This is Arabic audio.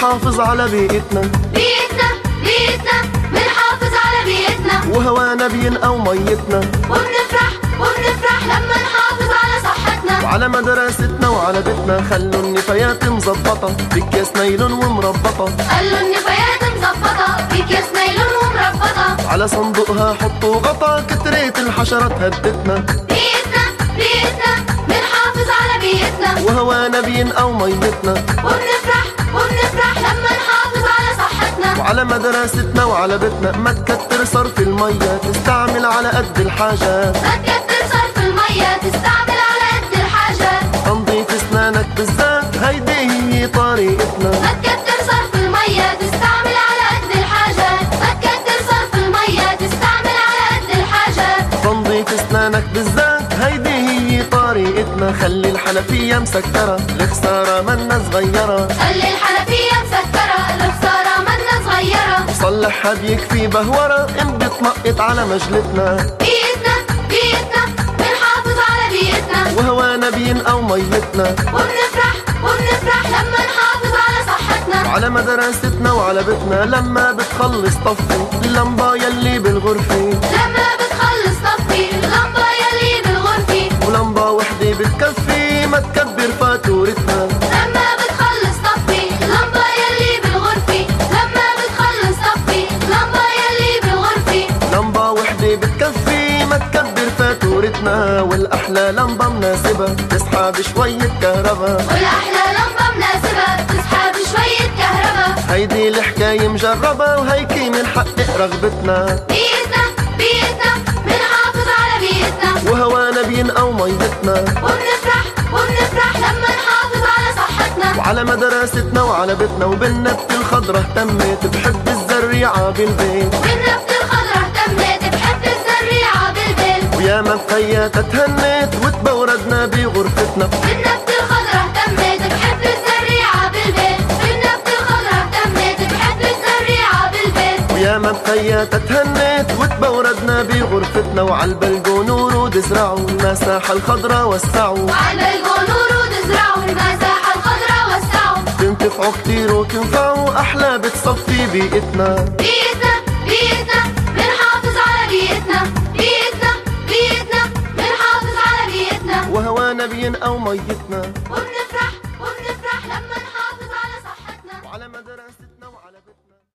منحافظ على بيئتنا، بيئتنا بيئتنا منحافظ على بيئتنا، وهوانا بينقى ميتنا، وبنفرح لما نحافظ على صحتنا، وعلى مدراستنا وعلى بيتنا. خلوا النفايات مظبطة بأكياس نايلون ومربطة، خلوا النفايات مظبطة بأكياس نايلون ومربطة، على صندوقها حطوا غطا كترة الحشرات هدتنا. بيئتنا بيئتنا منحافظ على بيئتنا، وهوانا بينقى ميتنا، وبنفرح لما نحافظ على صحتنا، وعلى مدراستنا وعلى بيتنا. ما تكتر صرف المية، تستعمل على قد الحاجات، ما تكتر صرف المية، تستعمل على قد الحاجات، تنظيف اسنانك بالذات هيدي هي طريقتنا. ما تكتر صرف المية، تستعمل على قد الحاجات، ما تكتر صرف المية، تستعمل على قد الحاجات، تنظيف اسنانك بالذات هيدي هي طريقتنا. خلي الحنفية مسكرة، الخسارة منا صغيرة، خلي الحنفية مسكرة، الخسارة منا صغيرة، صلحها بيكفي بهورة إن بتنقط على مجلتنا. بيئتنا بيئتنا منحافظ على بيئتنا، وهوانا بينقى ميتنا، وبنفرح لما نحافظ على صحتنا، وعلى مدراستنا وعلى بيتنا. لما بتخلص طفي اللمبة يلي بالغرفة، لما بتخلص طفي اللمبة يلي بالغرفة، ولمبة وحدة بتكفي ما تكبر فاتورتنا. لما بتخلص طفي اللمبة يلي بالغرفة، لما بتخلص طفي اللمبة يلي بالغرفة، لمبة وحدة بتكفي ما تكبر فاتورتنا. والأحلى لمبة مناسبة تسحب شوية كهربا، والأحلى لمبة مناسبة تسحب شوية كهربا، هيدي الحكاية مجربة وهيكي منحقق رغبتنا. بيئتنا بيئتنا منحافظ على بيئتنا، وهوانا بينقى ميتنا، وبنفرح لما نحافظ على صحتنا، وعلى مدراستنا وعلى بيتنا. وبالنبت الخضرة اهتمت بحب الزريعة بالبيت، والنبت الخضرة اهتمت بحب الزريعة بالبيت، ويا ما فياتها تهنت وتبوردنا بغرفتنا. والنبت الخضرة اهتمت بحب الزريعة بالبيت، والنبت الخضرة اهتمت بحب الزريعة بالبيت، ويا ما فياتها تهنت وتبوردنا بغرفتنا. وعالبلقون ورود زرعوا المساحة الخضرا وسعوا، وعلى البلقون ورود زرعوا المساحة الخضرا وسعوا، تنتفعوا كتير وتنفعوا أحلى بتصفي بيئتنا. بيئتنا بيئتنا منحافظ على بيئتنا، بيئتنا بيئتنا منحافظ على بيئتنا، وهوانا بينقى ميتنا.